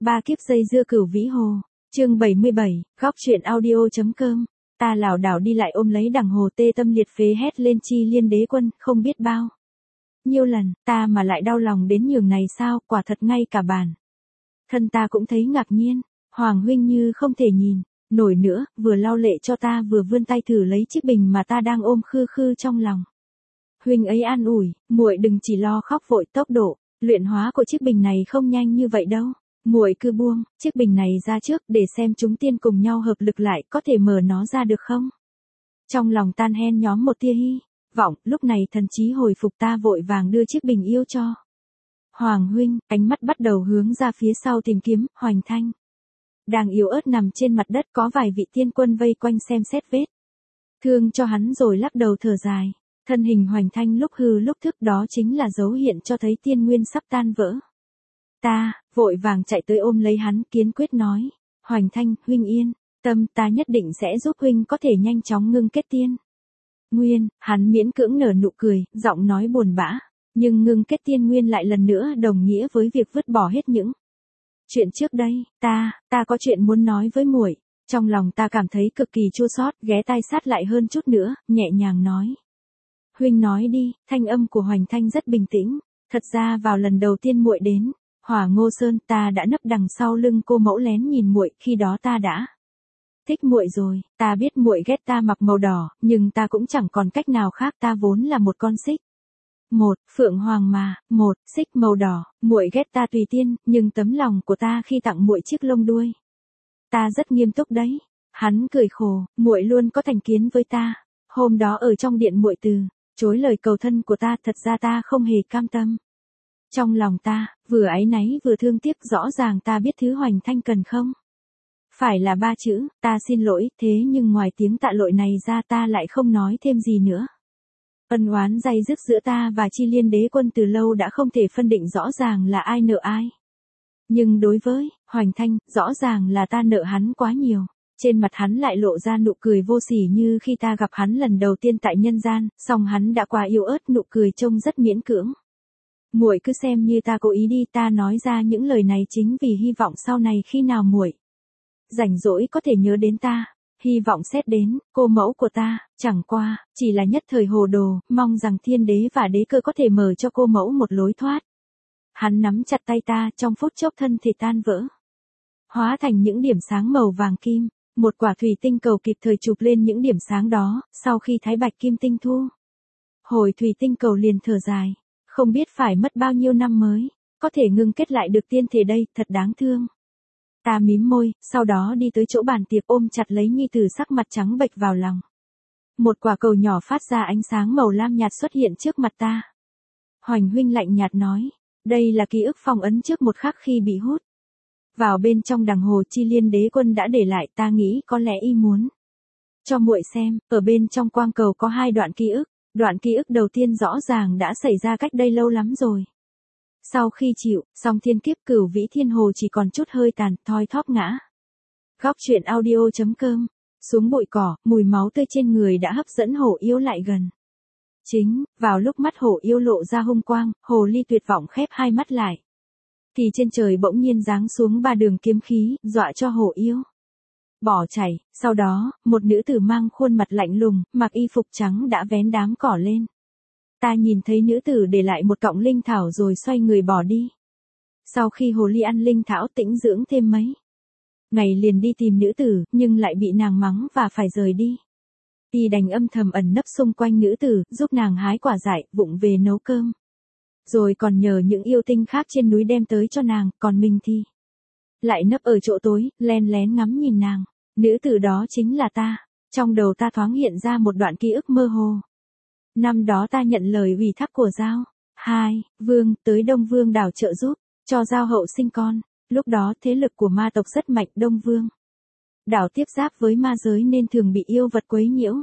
Ba kiếp dây dưa Cửu Vĩ Hồ. Chương 77, góc truyện audio.com. Ta lảo đảo đi lại ôm lấy đằng hồ, tê tâm liệt phế hét lên Chi Liên Đế Quân, không biết bao nhiêu lần, ta mà lại đau lòng đến nhường này sao, quả thật ngay cả bản thân ta cũng thấy ngạc nhiên. Hoàng huynh như không thể nhìn nổi nữa, vừa lau lệ cho ta vừa vươn tay thử lấy chiếc bình mà ta đang ôm khư khư trong lòng. Huynh ấy an ủi, muội đừng chỉ lo khóc vội, tốc độ luyện hóa của chiếc bình này không nhanh như vậy đâu. Muội cứ buông chiếc bình này ra trước để xem chúng tiên cùng nhau hợp lực lại có thể mở nó ra được không. Trong lòng tan hen nhóm một tia hy vọng, lúc này thần trí hồi phục, ta vội vàng đưa chiếc bình yêu cho Hoàng huynh, ánh mắt bắt đầu hướng ra phía sau tìm kiếm. Hoành Thanh đang yếu ớt nằm trên mặt đất, có vài vị tiên quân vây quanh xem xét vết thương cho hắn rồi lắc đầu thở dài. Thân hình Hoành Thanh lúc hư lúc thức, đó chính là dấu hiện cho thấy tiên nguyên sắp tan vỡ. Ta vội vàng chạy tới ôm lấy hắn, kiên quyết nói, Hoành Thanh, huynh yên tâm, ta nhất định sẽ giúp huynh có thể nhanh chóng ngưng kết tiên nguyên. Hắn miễn cưỡng nở nụ cười, giọng nói buồn bã, nhưng ngưng kết tiên nguyên lại lần nữa đồng nghĩa với việc vứt bỏ hết những chuyện trước đây. Ta có chuyện muốn nói với muội. Trong lòng ta cảm thấy cực kỳ chua xót, ghé tai sát lại hơn chút nữa, nhẹ nhàng nói. Huynh nói đi. Thanh âm của Hoành Thanh rất bình tĩnh. Thật ra vào lần đầu tiên muội đến Hỏa Ngô Sơn, ta đã nấp đằng sau lưng cô mẫu lén nhìn muội, khi đó ta đã thích muội rồi. Ta biết muội ghét ta mặc màu đỏ, nhưng ta cũng chẳng còn cách nào khác, ta vốn là một con xích một phượng hoàng mà, một xích màu đỏ. Muội ghét ta tùy tiên, nhưng tấm lòng của ta khi tặng muội chiếc lông đuôi, ta rất nghiêm túc đấy. Hắn cười khổ, muội luôn có thành kiến với ta. Hôm đó ở trong điện muội từ chối lời cầu thân của ta, thật ra ta không hề cam tâm. Trong lòng ta vừa áy náy vừa thương tiếc, rõ ràng ta biết thứ Hoành Thanh cần không phải là ba chữ ta xin lỗi, thế nhưng ngoài tiếng tạ lỗi này ra ta lại không nói thêm gì nữa. Ân oán day dứt giữa ta và Chi Liên Đế Quân từ lâu đã không thể phân định rõ ràng là ai nợ ai. Nhưng đối với Hoành Thanh, rõ ràng là ta nợ hắn quá nhiều. Trên mặt hắn lại lộ ra nụ cười vô sỉ như khi ta gặp hắn lần đầu tiên tại nhân gian, song hắn đã quá yếu ớt, nụ cười trông rất miễn cưỡng. Muội cứ xem như ta cố ý đi, ta nói ra những lời này chính vì hy vọng sau này khi nào muội rảnh rỗi có thể nhớ đến ta, hy vọng xét đến cô mẫu của ta, chẳng qua chỉ là nhất thời hồ đồ, mong rằng thiên đế và đế cơ có thể mở cho cô mẫu một lối thoát. Hắn nắm chặt tay ta, trong phút chốc thân thể tan vỡ, hóa thành những điểm sáng màu vàng kim. Một quả thủy tinh cầu kịp thời chụp lên những điểm sáng đó, sau khi thái bạch kim tinh thu hồi, thủy tinh cầu liền thở dài, không biết phải mất bao nhiêu năm mới có thể ngưng kết lại được tiên thể đây, thật đáng thương. Ta mím môi, sau đó đi tới chỗ bàn tiệc, ôm chặt lấy nhi tử, sắc mặt trắng bệch vào lòng. Một quả cầu nhỏ phát ra ánh sáng màu lam nhạt xuất hiện trước mặt ta. Hoành huynh lạnh nhạt nói, đây là ký ức phong ấn trước một khắc khi bị hút vào bên trong đằng hồ Chi Liên Đế Quân đã để lại, ta nghĩ có lẽ y muốn cho muội xem. Ở bên trong quang cầu có hai đoạn ký ức. Đoạn ký ức đầu tiên rõ ràng đã xảy ra cách đây lâu lắm rồi. Sau khi chịu xong thiên kiếp, Cửu Vĩ Thiên Hồ chỉ còn chút hơi tàn, thoi thóp ngã. Góc truyện audio.com. Xuống bụi cỏ, mùi máu tươi trên người đã hấp dẫn hổ yêu lại gần. Chính vào lúc mắt hổ yêu lộ ra hung quang, hồ ly tuyệt vọng khép hai mắt lại, thì trên trời bỗng nhiên giáng xuống ba đường kiếm khí, dọa cho hổ yêu bỏ chạy. Sau đó, một nữ tử mang khuôn mặt lạnh lùng, mặc y phục trắng đã vén đám cỏ lên. Ta nhìn thấy nữ tử để lại một cọng linh thảo rồi xoay người bỏ đi. Sau khi hồ ly ăn linh thảo tĩnh dưỡng thêm mấy ngày liền đi tìm nữ tử, nhưng lại bị nàng mắng và phải rời đi. Y đành âm thầm ẩn nấp xung quanh nữ tử, giúp nàng hái quả dại, vụng về nấu cơm. Rồi còn nhờ những yêu tinh khác trên núi đem tới cho nàng, còn mình thì lại nấp ở chỗ tối, len lén ngắm nhìn nàng. Nữ tử đó chính là ta. Trong đầu ta thoáng hiện ra một đoạn ký ức mơ hồ. Năm đó ta nhận lời ủy thác của Giao Vương tới Đông Vương đảo trợ giúp cho Giao hậu sinh con. Lúc đó thế lực của ma tộc rất mạnh, Đông Vương đảo tiếp giáp với ma giới nên thường bị yêu vật quấy nhiễu.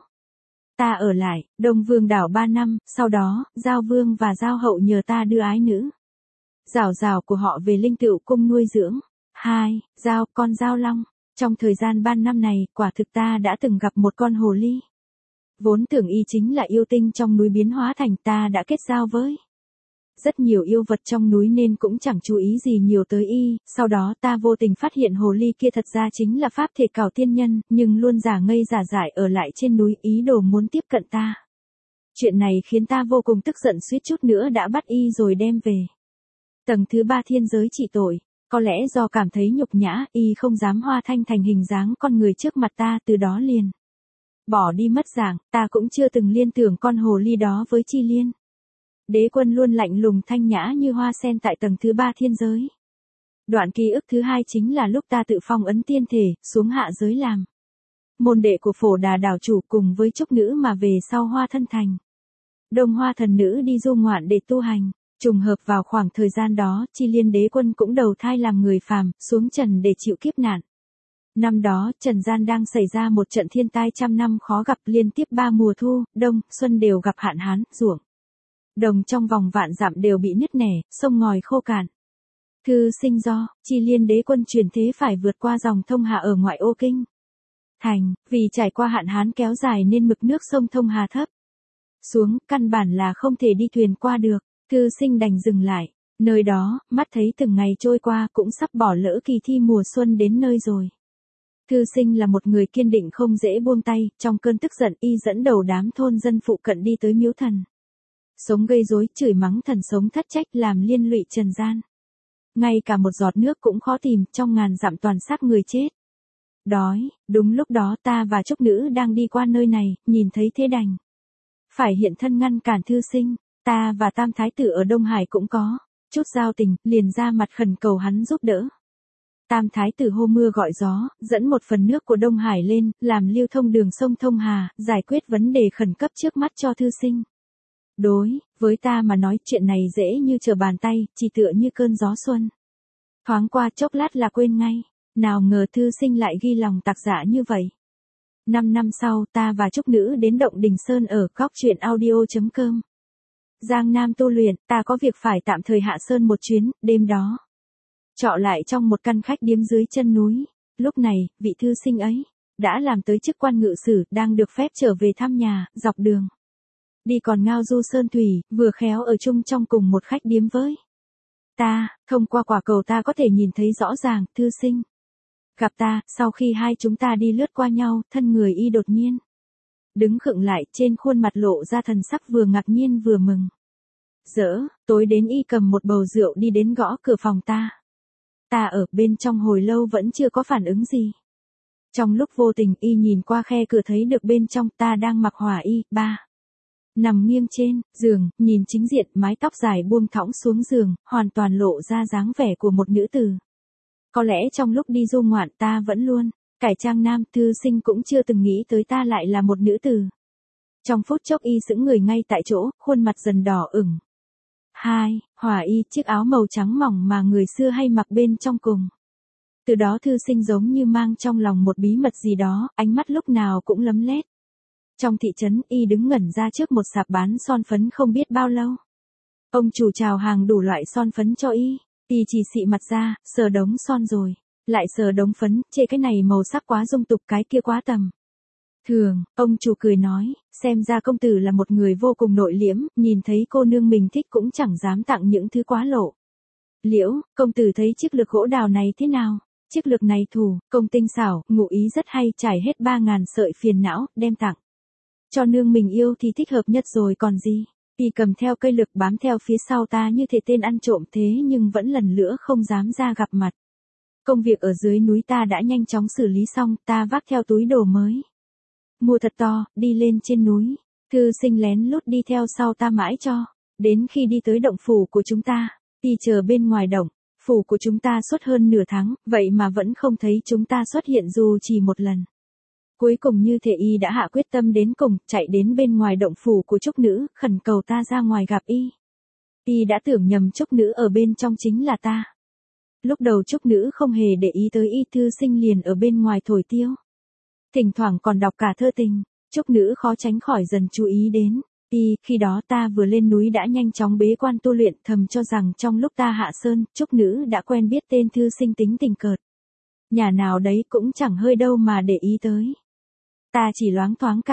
Ta ở lại Đông Vương đảo 3 năm, sau đó Giao Vương và Giao hậu nhờ ta đưa ái nữ Giảo Giảo của họ về Linh Tựu cung nuôi dưỡng Giao, con Giao Long. Trong thời gian 3 năm này, quả thực ta đã từng gặp một con hồ ly. Vốn tưởng y chính là yêu tinh trong núi biến hóa thành, ta đã kết giao với rất nhiều yêu vật trong núi nên cũng chẳng chú ý gì nhiều tới y, sau đó ta vô tình phát hiện hồ ly kia thật ra chính là pháp thể cảo tiên nhân, nhưng luôn giả ngây giả dại ở lại trên núi ý đồ muốn tiếp cận ta. Chuyện này khiến ta vô cùng tức giận suýt chút nữa đã bắt y rồi đem về tầng thứ 3 thiên giới trị tội. Có lẽ do cảm thấy nhục nhã, y không dám hóa thanh thành hình dáng con người trước mặt ta, từ đó liền bỏ đi mất dạng, ta cũng chưa từng liên tưởng con hồ ly đó với Chi Liên. Đế Quân luôn lạnh lùng thanh nhã như hoa sen tại tầng thứ 3 thiên giới. Đoạn ký ức thứ 2 chính là lúc ta tự phong ấn tiên thể, xuống hạ giới làm môn đệ của Phổ Đà đảo chủ cùng với Trúc Nữ mà về sau Hoa thân thành Đông Hoa thần nữ đi du ngoạn để tu hành. Trùng hợp vào khoảng thời gian đó, Chi Liên Đế Quân cũng đầu thai làm người phàm, xuống trần để chịu kiếp nạn. Năm đó, trần gian đang xảy ra một trận thiên tai trăm năm khó gặp, liên tiếp 3 mùa thu, đông, xuân đều gặp hạn hán, ruộng đồng trong vòng vạn dặm đều bị nứt nẻ, sông ngòi khô cạn. Thư sinh do, Chi Liên Đế Quân chuyển thế phải vượt qua dòng Thông Hà ở ngoại ô kinh thành, vì trải qua hạn hán kéo dài nên mực nước sông Thông Hà thấp xuống, căn bản là không thể đi thuyền qua được. Thư sinh đành dừng lại, nơi đó, mắt thấy từng ngày trôi qua cũng sắp bỏ lỡ kỳ thi mùa xuân đến nơi rồi. Thư sinh là một người kiên định không dễ buông tay, trong cơn tức giận y dẫn đầu đám thôn dân phụ cận đi tới miếu thần. Sống gây rối, chửi mắng thần sống thất trách làm liên lụy trần gian. Ngay cả một giọt nước cũng khó tìm, trong ngàn dặm toàn xác người chết. Đói, đúng lúc đó ta và Trúc Nữ đang đi qua nơi này, nhìn thấy thế đành phải hiện thân ngăn cản thư sinh. Ta và Tam Thái tử ở Đông Hải cũng có chút giao tình, liền ra mặt khẩn cầu hắn giúp đỡ. Tam Thái tử hô mưa gọi gió, dẫn một phần nước của Đông Hải lên, làm lưu thông đường sông Thông Hà, giải quyết vấn đề khẩn cấp trước mắt cho thư sinh. Đối với ta mà nói chuyện này dễ như trở bàn tay, chỉ tựa như cơn gió xuân. Thoáng qua chốc lát là quên ngay, nào ngờ thư sinh lại ghi lòng tạc dạ như vậy. 5 năm sau, ta và Trúc Nữ đến Động Đình Sơn ở góc truyện audio.com. Giang Nam tu luyện, ta có việc phải tạm thời hạ sơn một chuyến, đêm đó trọ lại trong một căn khách điếm dưới chân núi. Lúc này, vị thư sinh ấy đã làm tới chức quan ngự sử, đang được phép trở về thăm nhà, dọc đường đi còn ngao du sơn thủy, vừa khéo ở chung trong cùng một khách điếm với ta. Thông qua quả cầu ta có thể nhìn thấy rõ ràng, thư sinh gặp ta, sau khi hai chúng ta đi lướt qua nhau, thân người y đột nhiên đứng khựng lại, trên khuôn mặt lộ ra thần sắc vừa ngạc nhiên vừa mừng rỡ. Tối đến y cầm một bầu rượu đi đến gõ cửa phòng ta. Ta ở bên trong hồi lâu vẫn chưa có phản ứng gì. Trong lúc vô tình y nhìn qua khe cửa thấy được bên trong ta đang mặc hỏa y, nằm nghiêng trên giường, nhìn chính diện, mái tóc dài buông thõng xuống giường, hoàn toàn lộ ra dáng vẻ của một nữ tử. Có lẽ trong lúc đi du ngoạn ta vẫn luôn cải trang nam, thư sinh cũng chưa từng nghĩ tới ta lại là một nữ tử. Trong phút chốc y sững người ngay tại chỗ, khuôn mặt dần đỏ ửng. Hỏa y, chiếc áo màu trắng mỏng mà người xưa hay mặc bên trong cùng. Từ đó thư sinh giống như mang trong lòng một bí mật gì đó, ánh mắt lúc nào cũng lấm lét. Trong thị trấn, y đứng ngẩn ra trước một sạp bán son phấn không biết bao lâu. Ông chủ chào hàng đủ loại son phấn cho y chỉ xị mặt ra, sờ đống son rồi lại sờ đống phấn, chê cái này màu sắc quá dung tục, cái kia quá tầm thường. Ông chủ cười nói, xem ra công tử là một người vô cùng nội liễm, nhìn thấy cô nương mình thích cũng chẳng dám tặng những thứ quá lộ liễu. Công tử thấy chiếc lược gỗ đào này thế nào? Chiếc lược này thủ công tinh xảo, ngụ ý rất hay, trải hết 3.000 sợi phiền não, đem tặng cho nương mình yêu thì thích hợp nhất rồi còn gì. Y cầm theo cây lược bám theo phía sau ta như thể tên ăn trộm thế, nhưng vẫn lần nữa không dám ra gặp mặt. Công việc ở dưới núi ta đã nhanh chóng xử lý xong, ta vác theo túi đồ mới mua thật to, đi lên trên núi. Thư sinh lén lút đi theo sau ta mãi cho đến khi đi tới động phủ của chúng ta. Y chờ bên ngoài động phủ của chúng ta suốt hơn nửa tháng, vậy mà vẫn không thấy chúng ta xuất hiện dù chỉ một lần. Cuối cùng như thể y đã hạ quyết tâm đến cùng, chạy đến bên ngoài động phủ của Trúc Nữ, khẩn cầu ta ra ngoài gặp y. Y đã tưởng nhầm Trúc Nữ ở bên trong chính là ta. Lúc đầu Trúc Nữ không hề để ý tới y, thư sinh liền ở bên ngoài thổi tiêu. Thỉnh thoảng còn đọc cả thơ tình. Trúc Nữ khó tránh khỏi dần chú ý đến y. Khi đó ta vừa lên núi đã nhanh chóng bế quan tu luyện, thầm cho rằng trong lúc ta hạ sơn, Trúc Nữ đã quen biết tên thư sinh tính tình cợt nhà nào đấy, cũng chẳng hơi đâu mà để ý tới. Ta chỉ loáng thoáng cảm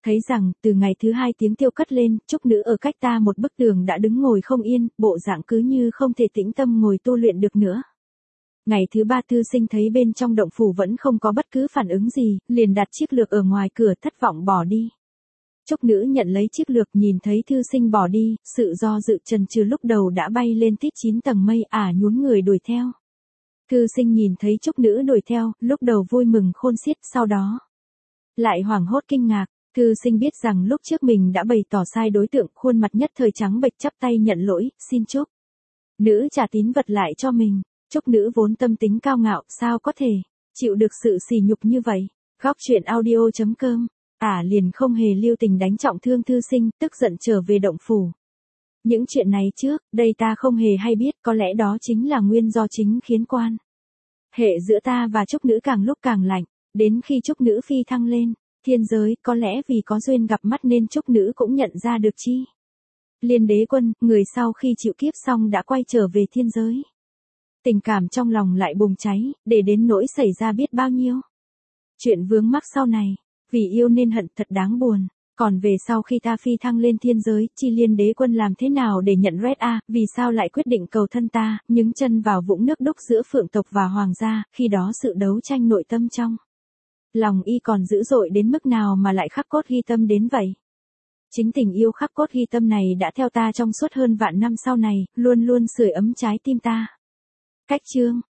Thấy rằng, từ ngày thứ 2 tiếng tiêu cất lên, trúc nữ ở cách ta một bức tường đã đứng ngồi không yên, bộ dạng cứ như không thể tĩnh tâm ngồi tu luyện được nữa. Ngày thứ 3 thư sinh thấy bên trong động phủ vẫn không có bất cứ phản ứng gì, liền đặt chiếc lược ở ngoài cửa thất vọng bỏ đi. Trúc nữ nhận lấy chiếc lược nhìn thấy thư sinh bỏ đi, sự do dự chần chừ lúc đầu đã bay lên tít 9 tầng mây nhún người đuổi theo. Thư sinh nhìn thấy trúc nữ đuổi theo, lúc đầu vui mừng khôn xiết, sau đó lại hoảng hốt kinh ngạc. Thư sinh biết rằng lúc trước mình đã bày tỏ sai đối tượng, khuôn mặt nhất thời trắng bệch chắp tay nhận lỗi, xin trúc nữ trả tín vật lại cho mình. Trúc nữ vốn tâm tính cao ngạo, sao có thể chịu được sự sỉ nhục như vậy. Góc truyện audio.com. Liền không hề lưu tình đánh trọng thương thư sinh, tức giận trở về động phủ. Những chuyện này trước, đây ta không hề hay biết, có lẽ đó chính là nguyên do chính khiến quan hệ giữa ta và trúc nữ càng lúc càng lạnh, đến khi trúc nữ phi thăng lên thiên giới, có lẽ vì có duyên gặp mắt nên trúc nữ cũng nhận ra được chi. Liên Đế Quân, người sau khi chịu kiếp xong đã quay trở về thiên giới. Tình cảm trong lòng lại bùng cháy, để đến nỗi xảy ra biết bao nhiêu chuyện vướng mắc sau này, vì yêu nên hận thật đáng buồn. Còn về sau khi ta phi thăng lên thiên giới, chi Liên Đế Quân làm thế nào để nhận Red vì sao lại quyết định cầu thân ta, nhúng chân vào vũng nước đúc giữa phượng tộc và hoàng gia, khi đó sự đấu tranh nội tâm trong lòng y còn dữ dội đến mức nào mà lại khắc cốt ghi tâm đến vậy. Chính tình yêu khắc cốt ghi tâm này đã theo ta trong suốt hơn vạn năm sau này, luôn luôn sưởi ấm trái tim ta. Cách chương